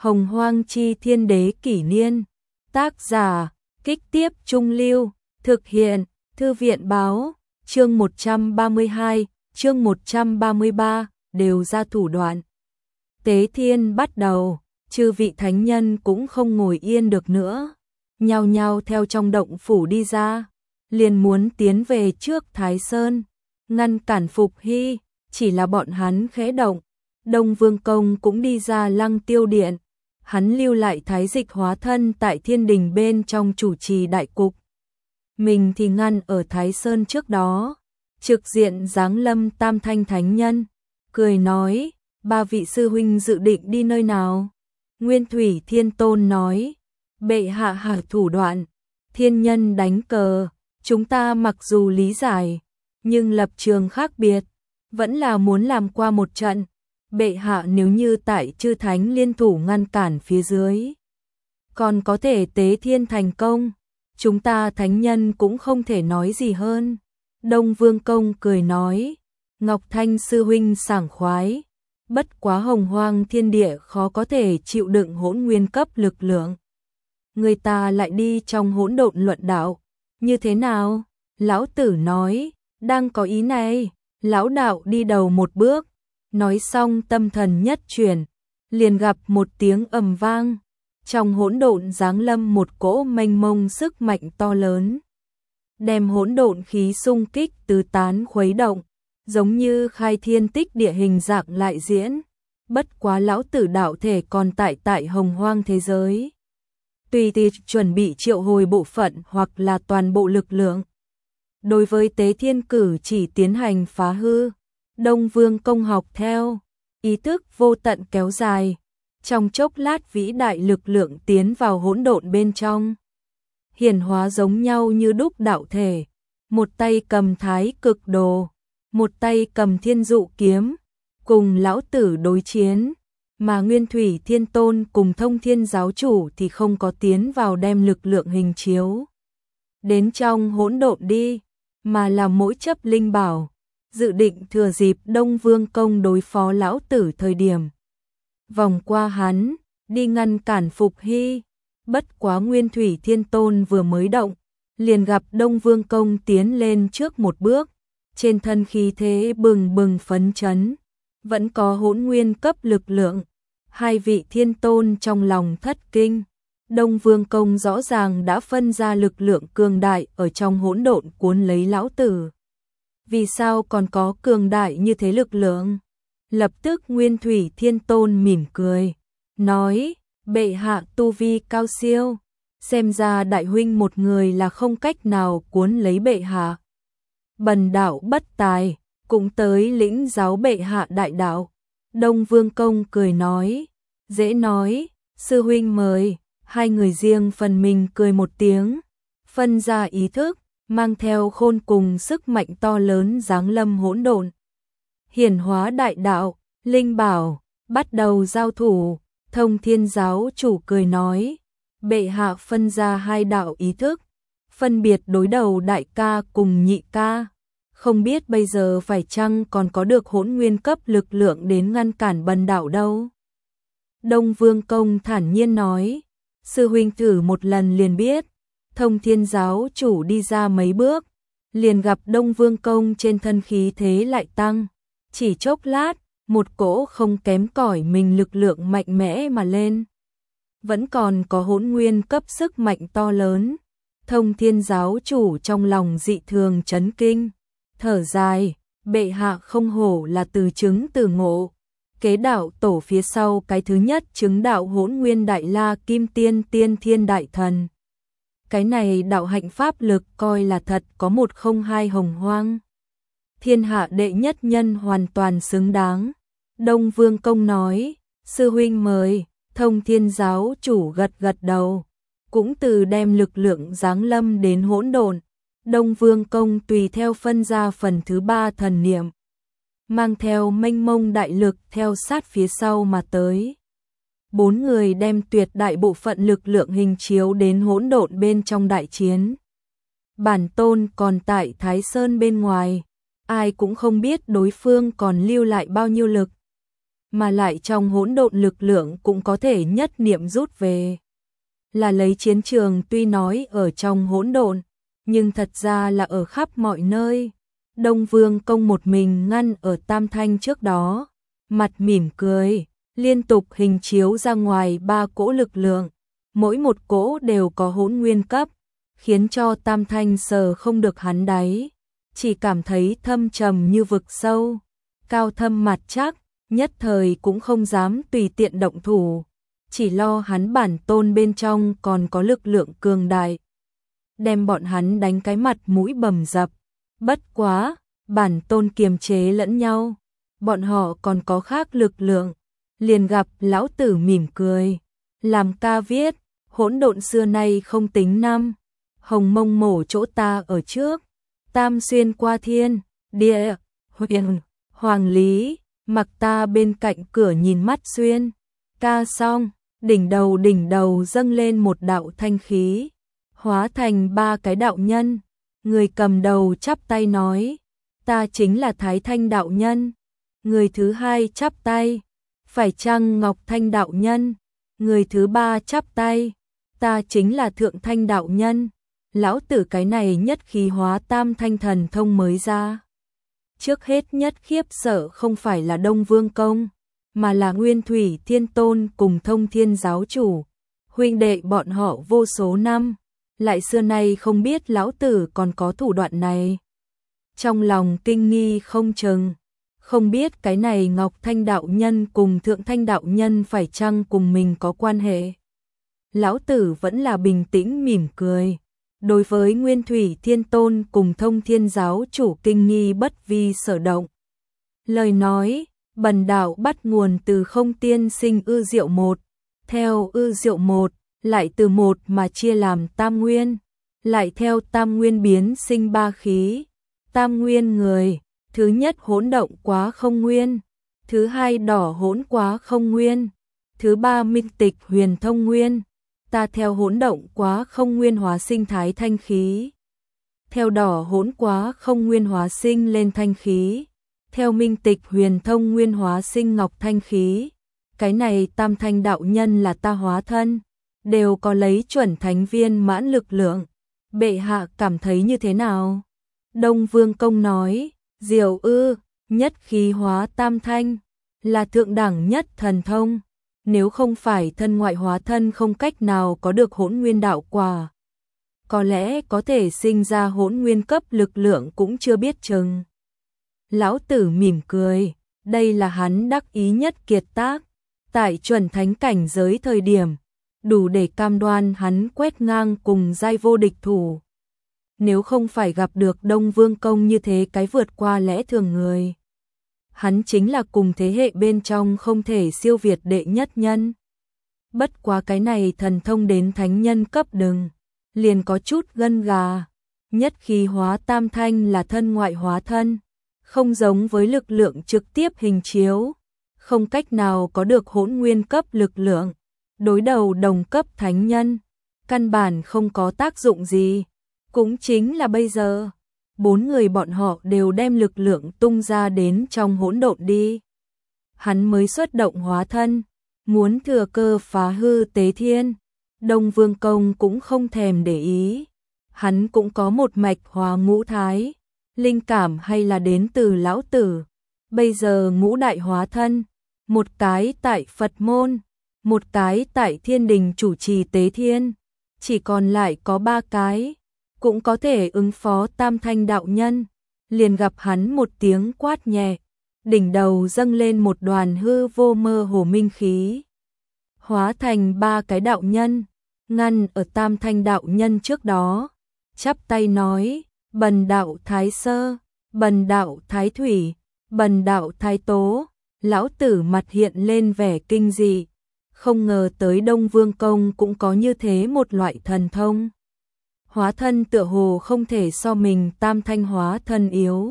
Hồng Hoang Chi Thiên Đế Kỷ Niên. Tác giả, Kích Tiếp Trung Lưu. Thực hiện, Thư viện Báo. Chương 132, chương 133, đều ra thủ đoạn. Tế thiên bắt đầu, chư vị thánh nhân cũng không ngồi yên được nữa. Nhao nhao theo trong động phủ đi ra, liền muốn tiến về trước Thái Sơn, ngăn cản Phục Hy, chỉ là bọn hắn khẽ động. Đông Vương Công cũng đi ra Lăng Tiêu Điện, hắn lưu lại thái dịch hóa thân tại thiên đình bên trong chủ trì đại cục. Mình thì ngăn ở Thái Sơn trước đó, trực diện giáng lâm Tam Thanh Thánh Nhân, cười nói, ba vị sư huynh dự định đi nơi nào? Nguyên Thủy Thiên Tôn nói, bệ hạ hạ thủ đoạn, thiên nhân đánh cờ, chúng ta mặc dù lý giải, nhưng lập trường khác biệt, vẫn là muốn làm qua một trận. Bệ hạ nếu như tại chư thánh liên thủ ngăn cản phía dưới, còn có thể tế thiên thành công, chúng ta thánh nhân cũng không thể nói gì hơn. Đông Vương Công cười nói, Ngọc Thanh sư huynh sảng khoái, bất quá hồng hoang thiên địa khó có thể chịu đựng hỗn nguyên cấp lực lượng. Người ta lại đi trong hỗn độn luận đạo, như thế nào? Lão tử nói, đang có ý này, lão đạo đi đầu một bước. Nói xong tâm thần nhất chuyển, liền gặp một tiếng ầm vang, trong hỗn độn giáng lâm một cỗ mênh mông sức mạnh to lớn, đem hỗn độn khí xung kích tứ tán khuấy động, giống như khai thiên tích địa hình dạng lại diễn. Bất quá lão tử đạo thể còn tại hồng hoang thế giới, tùy tiện chuẩn bị triệu hồi bộ phận hoặc là toàn bộ lực lượng. Đối với tế thiên cử chỉ tiến hành phá hư, Đông Vương Công học theo, ý thức vô tận kéo dài, trong chốc lát vĩ đại lực lượng tiến vào hỗn độn bên trong, hiển hóa giống nhau như đúc đạo thể, một tay cầm thái cực đồ, một tay cầm thiên dụ kiếm, cùng lão tử đối chiến, mà Nguyên Thủy Thiên Tôn cùng Thông Thiên giáo chủ thì không có tiến vào đem lực lượng hình chiếu đến trong hỗn độn đi, mà là mỗi chấp linh bảo, dự định thừa dịp Đông Vương Công đối phó lão tử thời điểm vòng qua hắn, đi ngăn cản Phục Hy. Bất quá Nguyên Thủy Thiên Tôn vừa mới động, liền gặp Đông Vương Công tiến lên trước một bước, trên thân khí thế bừng bừng phấn chấn, vẫn có hỗn nguyên cấp lực lượng. Hai vị thiên tôn trong lòng thất kinh, Đông Vương Công rõ ràng đã phân ra lực lượng cường đại ở trong hỗn độn cuốn lấy lão tử. Vì sao còn có cường đại như thế lực lượng? Lập tức Nguyên Thủy Thiên Tôn mỉm cười, nói, bệ hạ tu vi cao siêu, xem ra đại huynh một người là không cách nào cuốn lấy bệ hạ. Bần đạo bất tài, cũng tới lĩnh giáo bệ hạ đại đạo. Đông Vương Công cười nói, dễ nói, sư huynh mời. Hai người riêng phần mình cười một tiếng, phân ra ý thức, mang theo khôn cùng sức mạnh to lớn giáng lâm hỗn độn, hiển hóa đại đạo, linh bảo, bắt đầu giao thủ. Thông Thiên giáo chủ cười nói, bệ hạ phân ra hai đạo ý thức, phân biệt đối đầu đại ca cùng nhị ca, không biết bây giờ phải chăng còn có được hỗn nguyên cấp lực lượng đến ngăn cản bần đạo đâu. Đông Vương Công thản nhiên nói, sư huynh thử một lần liền biết. Thông Thiên giáo chủ đi ra mấy bước, liền gặp Đông Vương Công trên thân khí thế lại tăng, chỉ chốc lát, một cỗ không kém cỏi mình lực lượng mạnh mẽ mà lên. Vẫn còn có hỗn nguyên cấp sức mạnh to lớn. Thông Thiên giáo chủ trong lòng dị thường chấn kinh, thở dài, bệ hạ không hổ là từ chứng từ ngộ. Kế đạo tổ phía sau cái thứ nhất chứng đạo hỗn nguyên đại la kim tiên tiên thiên đại thần. Cái này đạo hạnh pháp lực coi là thật có 102 hồng hoang. Thiên hạ đệ nhất nhân hoàn toàn xứng đáng. Đông Vương Công nói, sư huynh mời. Thông Thiên giáo chủ gật gật đầu, cũng từ đem lực lượng giáng lâm đến hỗn độn. Đông Vương Công tùy theo phân ra phần thứ ba thần niệm, mang theo mênh mông đại lực theo sát phía sau mà tới. Bốn người đem tuyệt đại bộ phận lực lượng hình chiếu đến hỗn độn bên trong đại chiến. Bản tôn còn tại Thái Sơn bên ngoài, ai cũng không biết đối phương còn lưu lại bao nhiêu lực. mà lại trong hỗn độn lực lượng cũng có thể nhất niệm rút về. Là lấy chiến trường tuy nói ở trong hỗn độn, nhưng thật ra là ở khắp mọi nơi. Đông Vương Công một mình ngăn ở Tam Thanh trước đó, mặt mỉm cười, liên tục hình chiếu ra ngoài 3 cỗ lực lượng, mỗi một cỗ đều có hỗn nguyên cấp, khiến cho Tam Thanh sờ không được hắn đáy, chỉ cảm thấy thâm trầm như vực sâu, cao thâm mặt chắc, nhất thời cũng không dám tùy tiện động thủ, chỉ lo hắn bản tôn bên trong còn có lực lượng cường đại, đem bọn hắn đánh cái mặt mũi bầm dập. Bất quá, bản tôn kiềm chế lẫn nhau, bọn họ còn có khác lực lượng, liền gặp lão tử mỉm cười, làm ca viết, hỗn độn xưa nay không tính năm, hồng mông mổ chỗ ta ở trước, tam xuyên qua thiên, địa, huyền, hoàng lý, mặc ta bên cạnh cửa nhìn mắt xuyên, ca xong, đỉnh đầu dâng lên một đạo thanh khí, hóa thành 3 cái đạo nhân, người cầm đầu chắp tay nói, ta chính là Thái Thanh đạo nhân, người thứ hai chắp tay, phải chăng Ngọc Thanh đạo nhân, người thứ ba chắp tay, ta chính là Thượng Thanh đạo nhân, lão tử cái này nhất khí hóa tam thanh thần thông mới ra. Trước hết nhất khiếp sợ không phải là Đông Vương Công, mà là Nguyên Thủy Thiên Tôn cùng Thông Thiên giáo chủ, huynh đệ bọn họ vô số năm, lại xưa nay không biết lão tử còn có thủ đoạn này. Trong lòng kinh nghi không chừng, không biết cái này Ngọc Thanh đạo nhân cùng Thượng Thanh đạo nhân phải chăng cùng mình có quan hệ. Lão tử vẫn là bình tĩnh mỉm cười. Đối với Nguyên Thủy Thiên Tôn cùng Thông Thiên giáo chủ kinh nghi bất vi sở động. Lời nói, bần đạo bắt nguồn từ không tiên sinh ư diệu một, theo ư diệu một, lại từ một mà chia làm tam nguyên, lại theo tam nguyên biến sinh 3 khí, tam nguyên người, thứ nhất hỗn động quá không nguyên, thứ hai đỏ hỗn quá không nguyên, thứ ba minh tịch huyền thông nguyên, ta theo hỗn động quá không nguyên hóa sinh thái thanh khí, theo đỏ hỗn quá không nguyên hóa sinh lên thanh khí, theo minh tịch huyền thông nguyên hóa sinh ngọc thanh khí, cái này tam thanh đạo nhân là ta hóa thân, đều có lấy chuẩn thánh viên mãn lực lượng, bệ hạ cảm thấy như thế nào? Đông Vương Công nói, diệu ư, nhất khí hóa tam thanh, là thượng đẳng nhất thần thông, nếu không phải thân ngoại hóa thân không cách nào có được hỗn nguyên đạo quả, có lẽ có thể sinh ra hỗn nguyên cấp lực lượng cũng chưa biết chừng. Lão tử mỉm cười, đây là hắn đắc ý nhất kiệt tác, tại chuẩn thánh cảnh giới thời điểm, đủ để cam đoan hắn quét ngang cùng giai vô địch thủ. Nếu không phải gặp được Đông Vương Công như thế cái vượt qua lẽ thường người, hắn chính là cùng thế hệ bên trong không thể siêu việt đệ nhất nhân. Bất quá cái này thần thông đến thánh nhân cấp đừng, liền có chút gân gà, nhất khí hóa tam thanh là thân ngoại hóa thân, không giống với lực lượng trực tiếp hình chiếu, không cách nào có được hỗn nguyên cấp lực lượng, đối đầu đồng cấp thánh nhân, căn bản không có tác dụng gì. Cũng chính là bây giờ, 4 người bọn họ đều đem lực lượng tung ra đến trong hỗn độn đi. Hắn mới xuất động hóa thân, muốn thừa cơ phá hư tế thiên. Đông Vương Công cũng không thèm để ý. Hắn cũng có một mạch hóa ngũ thái, linh cảm hay là đến từ lão tử. Bây giờ ngũ đại hóa thân, một cái tại Phật môn, một cái tại thiên đình chủ trì tế thiên, chỉ còn lại có 3 cái. Cũng có thể ứng phó tam thanh đạo nhân, liền gặp hắn một tiếng quát nhẹ, đỉnh đầu dâng lên một đoàn hư vô mơ hồ minh khí, hóa thành 3 cái đạo nhân, ngăn ở tam thanh đạo nhân trước đó, chắp tay nói, bần đạo Thái Sơ, bần đạo Thái Thủy, bần đạo Thái Tố, lão tử mặt hiện lên vẻ kinh dị, không ngờ tới Đông Vương Công cũng có như thế một loại thần thông. Hóa thân tựa hồ không thể so mình tam thanh hóa thân yếu.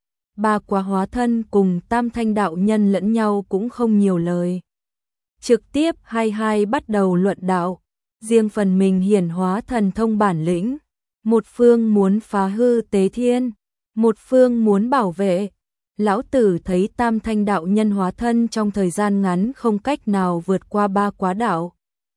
3 quá hóa thân cùng tam thanh đạo nhân lẫn nhau cũng không nhiều lời. Trực tiếp hai bắt đầu luận đạo, riêng phần mình hiển hóa thần thông bản lĩnh. Một phương muốn phá hư tế thiên, một phương muốn bảo vệ. Lão tử thấy Tam Thanh đạo nhân hóa thân trong thời gian ngắn không cách nào vượt qua 3 quá đạo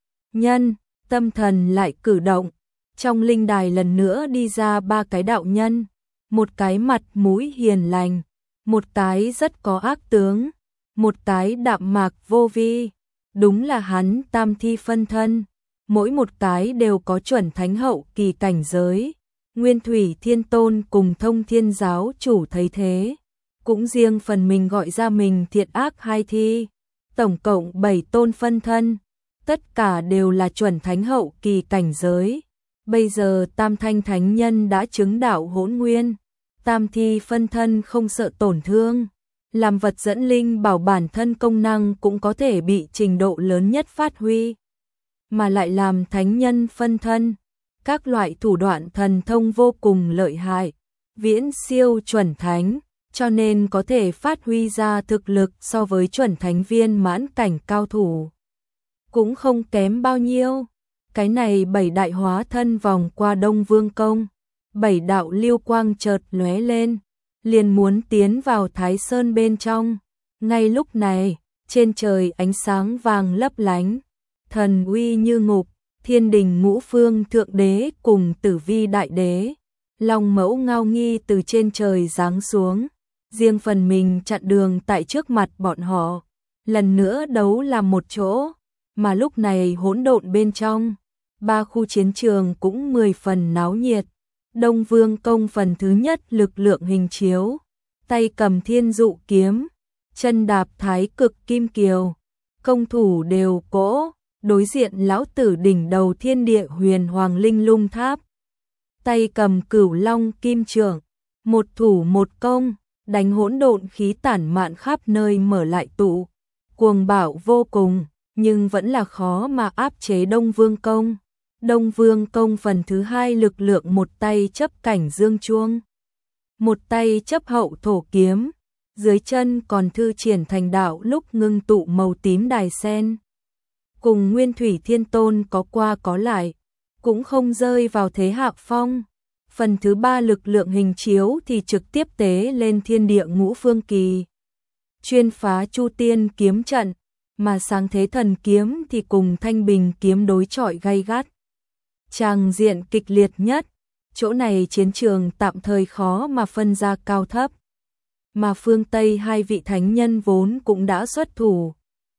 nhân, tâm thần lại cử động. Trong linh đài lần nữa đi ra 3 cái đạo nhân, một cái mặt mũi hiền lành, một cái rất có ác tướng, một cái đạm mạc vô vi, đúng là hắn tam thi phân thân, mỗi một cái đều có chuẩn thánh hậu kỳ cảnh giới. Nguyên Thủy Thiên Tôn cùng Thông Thiên giáo chủ thấy thế, cũng riêng phần mình gọi ra mình thiện ác hai thi, tổng cộng 7 tôn phân thân, tất cả đều là chuẩn thánh hậu kỳ cảnh giới. Bây giờ Tam Thanh Thánh Nhân đã chứng đạo hỗn nguyên, tam thi phân thân không sợ tổn thương, làm vật dẫn linh bảo bản thân công năng cũng có thể bị trình độ lớn nhất phát huy, mà lại làm thánh nhân phân thân, các loại thủ đoạn thần thông vô cùng lợi hại, viễn siêu chuẩn thánh, cho nên có thể phát huy ra thực lực so với chuẩn thánh viên mãn cảnh cao thủ, cũng không kém bao nhiêu. Cái này 7 đại hóa thân vòng qua Đông Vương Công, 7 đạo lưu quang chợt lóe lên, liền muốn tiến vào Thái Sơn bên trong. Ngay lúc này, trên trời ánh sáng vàng lấp lánh, thần uy như ngục, Thiên Đình Ngũ Phương Thượng Đế cùng Tử Vi Đại Đế, Long Mẫu Ngao Nghi từ trên trời giáng xuống, riêng phần mình chặn đường tại trước mặt bọn họ, lần nữa đấu làm một chỗ, mà lúc này hỗn độn bên trong, 3 khu chiến trường cũng 10 phần náo nhiệt. Đông Vương Công phần thứ nhất lực lượng hình chiếu, tay cầm thiên dụ kiếm, chân đạp thái cực kim kiều, công thủ đều cỗ, đối diện lão tử đỉnh đầu thiên địa huyền hoàng linh lung tháp, tay cầm cửu long kim trượng, một thủ một công, đánh hỗn độn khí tản mạn khắp nơi mở lại tụ, cuồng bạo vô cùng, nhưng vẫn là khó mà áp chế Đông Vương Công. Đông Vương Công phần thứ hai lực lượng một tay chấp cảnh dương chuông, một tay chấp hậu thổ kiếm, dưới chân còn thư triển thành đạo lúc ngưng tụ màu tím đài sen. Cùng Nguyên Thủy Thiên Tôn có qua có lại, cũng không rơi vào thế hạ phong. Phần thứ ba lực lượng hình chiếu thì trực tiếp tế lên thiên địa ngũ phương kỳ, chuyên phá Chu Tiên kiếm trận, mà sáng thế thần kiếm thì cùng Thanh Bình kiếm đối chọi gay gắt. Tràng diện kịch liệt nhất, chỗ này chiến trường tạm thời khó mà phân ra cao thấp, mà phương Tây hai vị thánh nhân vốn cũng đã xuất thủ.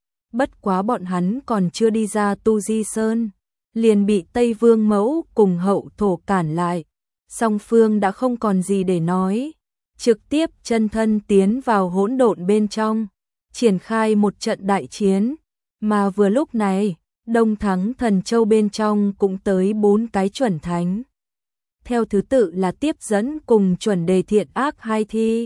Bất quá bọn hắn còn chưa đi ra Tu Di Sơn, liền bị Tây Vương Mẫu cùng hậu thổ cản lại, song phương đã không còn gì để nói, trực tiếp chân thân tiến vào hỗn độn bên trong, triển khai một trận đại chiến, mà vừa lúc này, Đông Thắng Thần Châu bên trong cũng tới 4 cái chuẩn thánh. Theo thứ tự là tiếp dẫn cùng chuẩn đề thiện ác hai thi.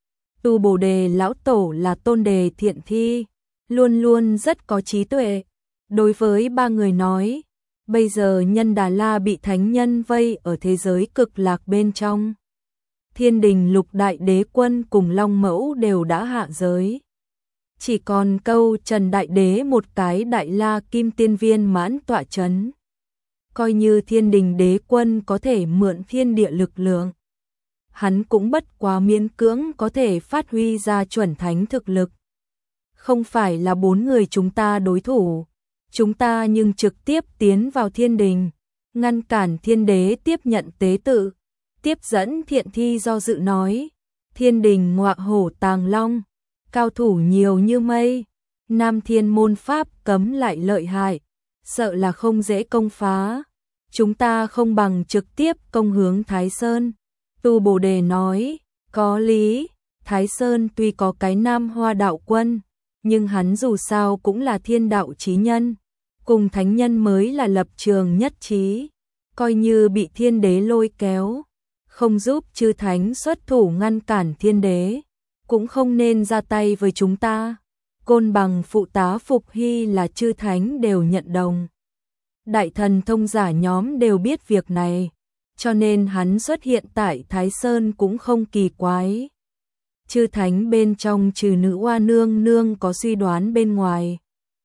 Tu Bồ Đề lão tổ là tôn đề thiện thi, luôn luôn rất có trí tuệ. Đối với 3 người nói, bây giờ Nhân Đà La bị thánh nhân vây ở thế giới cực lạc bên trong. Thiên Đình Lục Đại Đế Quân cùng Long Mẫu đều đã hạ giới. Chỉ còn câu Trần Đại Đế một cái Đại La Kim Tiên viên mãn tọa chấn. Coi như Thiên Đình Đế Quân có thể mượn thiên địa lực lượng, hắn cũng bất quá miễn cưỡng có thể phát huy ra chuẩn thánh thực lực. Không phải là 4 người chúng ta đối thủ, chúng ta nhưng trực tiếp tiến vào thiên đình, ngăn cản thiên đế tiếp nhận tế tự. Tiếp dẫn thiện thi do dự nói, thiên đình ngọa hổ tàng long, cao thủ nhiều như mây, Nam Thiên môn pháp cấm lại lợi hại, sợ là không dễ công phá, chúng ta không bằng trực tiếp công hướng Thái Sơn. Tu Bồ Đề nói, có lý, Thái Sơn tuy có cái Nam Hoa đạo quân, nhưng hắn dù sao cũng là thiên đạo chí nhân, cùng thánh nhân mới là lập trường nhất trí, coi như bị thiên đế lôi kéo, không giúp chư thánh xuất thủ ngăn cản thiên đế, cũng không nên ra tay với chúng ta. Côn Bằng phụ tá Phục Hy là chư thánh đều nhận đồng. Đại thần thông giả nhóm đều biết việc này, cho nên hắn xuất hiện tại Thái Sơn cũng không kỳ quái. Chư thánh bên trong trừ Nữ Hoa nương nương có suy đoán bên ngoài.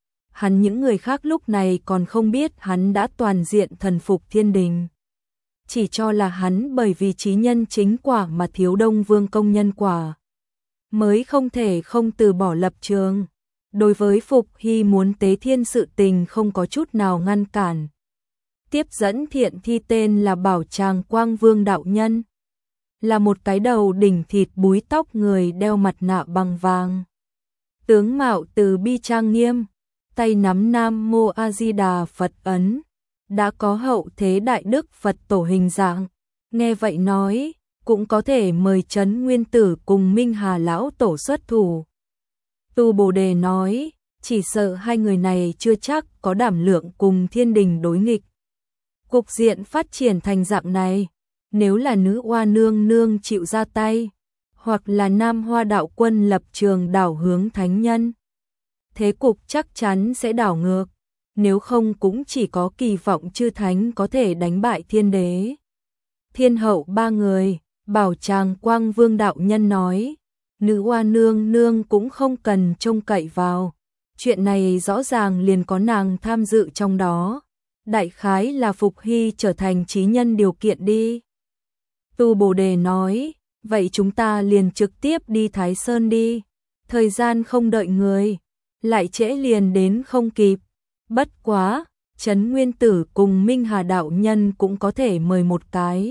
Hắn những người khác lúc này còn không biết hắn đã toàn diện thần phục thiên đình. Chỉ cho là hắn bởi vì chí nhân chính quả mà thiếu Đông Vương Công nhân quả. mới không thể không từ bỏ lập trường. Đối với Phục Hy muốn tế thiên sự tình không có chút nào ngăn cản. Tiếp dẫn thiện thi tên là Bảo Tràng Quang Vương đạo nhân, là một cái đầu đỉnh thịt búi tóc người đeo mặt nạ bằng vàng. Tướng mạo từ bi trang nghiêm, tay nắm Nam Mô A Di Đà Phật ấn, đã có hậu thế đại đức Phật tổ hình dạng. Nghe vậy nói, cũng có thể mời Trấn Nguyên Tử cùng Minh Hà lão tổ xuất thủ. Tu Bồ Đề nói, chỉ sợ hai người này chưa chắc có đảm lượng cùng thiên đình đối nghịch. Cục diện phát triển thành dạng này, nếu là nữ oa nương nương chịu ra tay, hoặc là Nam Hoa đạo quân lập trường đảo hướng thánh nhân, thế cục chắc chắn sẽ đảo ngược, nếu không cũng chỉ có kỳ vọng chư thánh có thể đánh bại thiên đế. Thiên hậu ba người, Bảo Tràng Quang Vương đạo nhân nói, nữ oa nương nương cũng không cần trông cậy vào, chuyện này rõ ràng liền có nàng tham dự trong đó, đại khái là Phục Hy trở thành chí nhân điều kiện đi. Tu Bồ Đề nói, vậy chúng ta liền trực tiếp đi Thái Sơn đi, thời gian không đợi người, lại trễ liền đến không kịp. Bất quá, Trấn Nguyên Tử cùng Minh Hà đạo nhân cũng có thể mời một cái.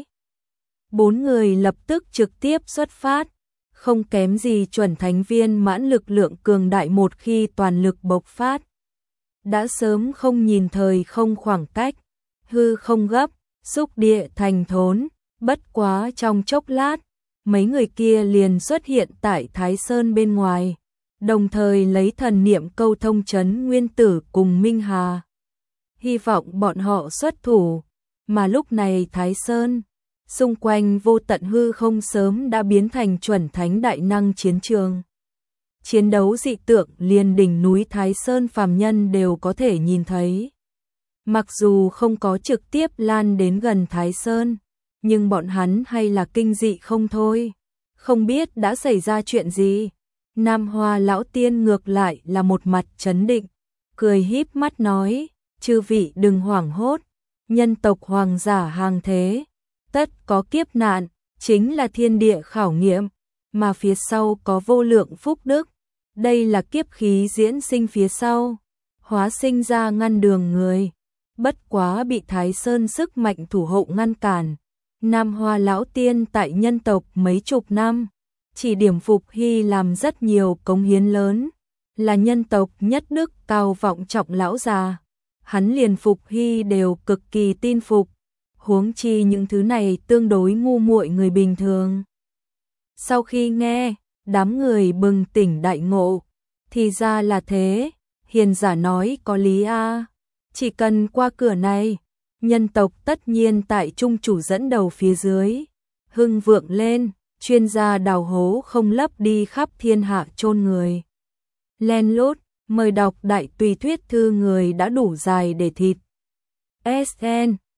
4 người lập tức trực tiếp xuất phát, không kém gì chuẩn thánh viên mãn lực lượng cường đại một khi toàn lực bộc phát. Đã sớm không nhìn thời không khoảng cách, hư không gấp, xúc địa thành thốn, bất quá trong chốc lát, mấy người kia liền xuất hiện tại Thái Sơn bên ngoài, đồng thời lấy thần niệm câu thông Trấn Nguyên Tử cùng Minh Hà. Hy vọng bọn họ xuất thủ, mà lúc này Thái Sơn, xung quanh vô tận hư không sớm đã biến thành chuẩn thánh đại năng chiến trường. Chiến đấu dị tượng liền đỉnh núi Thái Sơn phàm nhân đều có thể nhìn thấy. Mặc dù không có trực tiếp lan đến gần Thái Sơn, nhưng bọn hắn hay là kinh dị không thôi. Không biết đã xảy ra chuyện gì. Nam Hoa lão tiên ngược lại là một mặt trấn định, cười híp mắt nói, chư vị đừng hoảng hốt, nhân tộc hoàng giả hàng thế, tất có kiếp nạn, chính là thiên địa khảo nghiệm, mà phía sau có vô lượng phúc đức, đây là kiếp khí diễn sinh phía sau, hóa sinh ra ngăn đường người, bất quá bị Thái Sơn sức mạnh thủ hộ ngăn cản. Nam Hoa lão tiên tại nhân tộc mấy chục năm, chỉ điểm Phục Hy làm rất nhiều cống hiến lớn, là nhân tộc nhất đức cao vọng trọng lão già, hắn liền Phục Hy đều cực kỳ tin phục, huống chi những thứ này tương đối ngu muội người bình thường. Sau khi nghe, đám người bừng tỉnh đại ngộ, thì ra là thế, hiền giả nói có lý a, chỉ cần qua cửa này, nhân tộc tất nhiên tại trung chủ dẫn đầu phía dưới, hưng vượng lên, chuyên gia đào hố không lấp đi khắp thiên hạ chôn người. Len lút, mời đọc đại tùy thuyết thư người đã đủ dài để thịt. SN